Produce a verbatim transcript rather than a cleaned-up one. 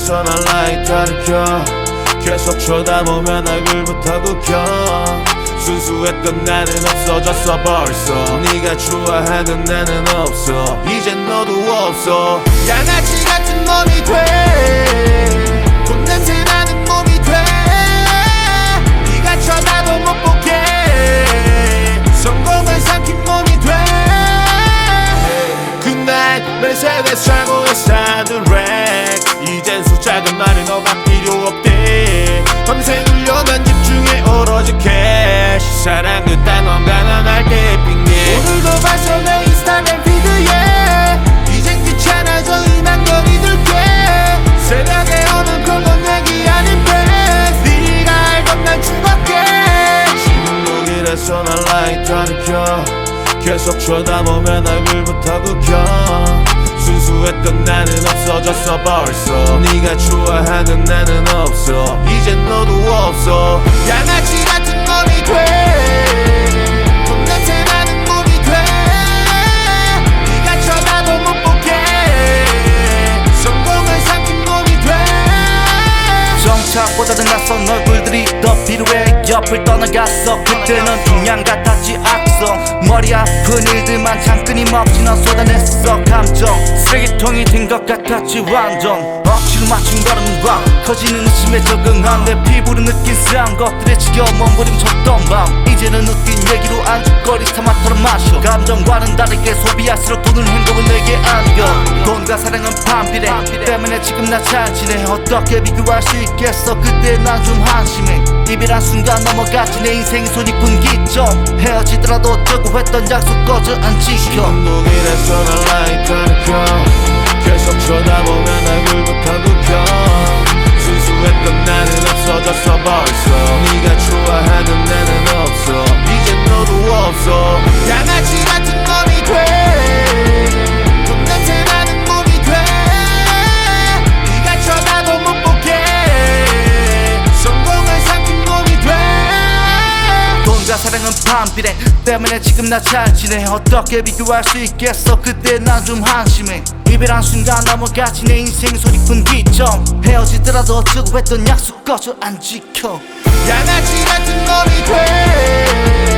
길에서 난 라이터를 켜 계속 쳐다보면 얼굴부터 굽혀 순수했던 나는 없어졌어 벌써 네가 좋아하던 나는 없어 이젠 너도 없어 양아치 같은 놈이 돼 돈냄새 나는 몸이 돼 네가 쳐다도 못 보게 성공을 삼킨 몸이 돼 그날 내 세대 최고의 사드랙 이젠 숫자가 말은 너가 필요 없대 밤새 울려만 집중해 오로지 캐시 사랑 그딴 건강한 할때 핑계 오늘도 봤어 내 인스타그램 피드에 이젠 귀찮아져 이만 거리 둘게 새벽에 오는 콜건 얘기 아닌데 네가 알던 난 죽었게 지금도 길에서 난 라이터를 켜 계속 쳐다보면 얼굴부터 굽혀 순수했던 나는 없어졌어 벌써 네가 좋아하던 나는 없어 이젠 너도 없어 양아치 같은 놈이 돼 돈냄새 나는 몸이 돼 네가 쳐다도 못 보게 성공을 삼킨 몸이 돼 정착보다는 낯선 얼굴들이 더 필요해 옆을 떠나갔어 그때는 그냥 같았지 악성 머리 아픈 일들만 참 끊임없이 넌 쏟아냈어 감정 쓰레기통이 된 것 같았지 완전 억지로 맞춘 걸음과 커지는 의심에 적응한 내 피부로 느낀 쎄한 것들에 지겨워 몸부림쳤던 밤 이제는 웃긴 얘기로 안주거리 삼아 털어 마셔 감정과는 다르게 소비할수록 돈은 행복을 내게 안겨 돈과 사랑은 반비례 때문에 지금 나 잘 지내 어떻게 비교할 수 있겠어 그때 난 좀 한심해 이별한 순간 넘어갔지 내 인생 손익분기점 헤어지더라도 어쩌고 했던 약속 꺼져 안 지켜 지금도 길에서 난 라이터를 켜 계속 쳐다보면 얼굴부터 굽혀 순수했던 나는 없어졌어 벌써 네가 좋아하던 나는 없어 이젠 너도 없어 양아치 같은 놈이 돼 돈냄새 나는 몸이 돼 네가 쳐다도 못 보게 성공을 삼킨 몸이 돼 돈과 사랑은 반비례 때문에 지금 나 잘 지내 어떻게 비교할 수 있겠어 그때 난 좀 한심해 이별한 순간 넘어갔지 내 인생 손익분기점 헤어지더라도 어쩌고 했던 약속 꺼져 안 지켜 양아치 같은 놈이 돼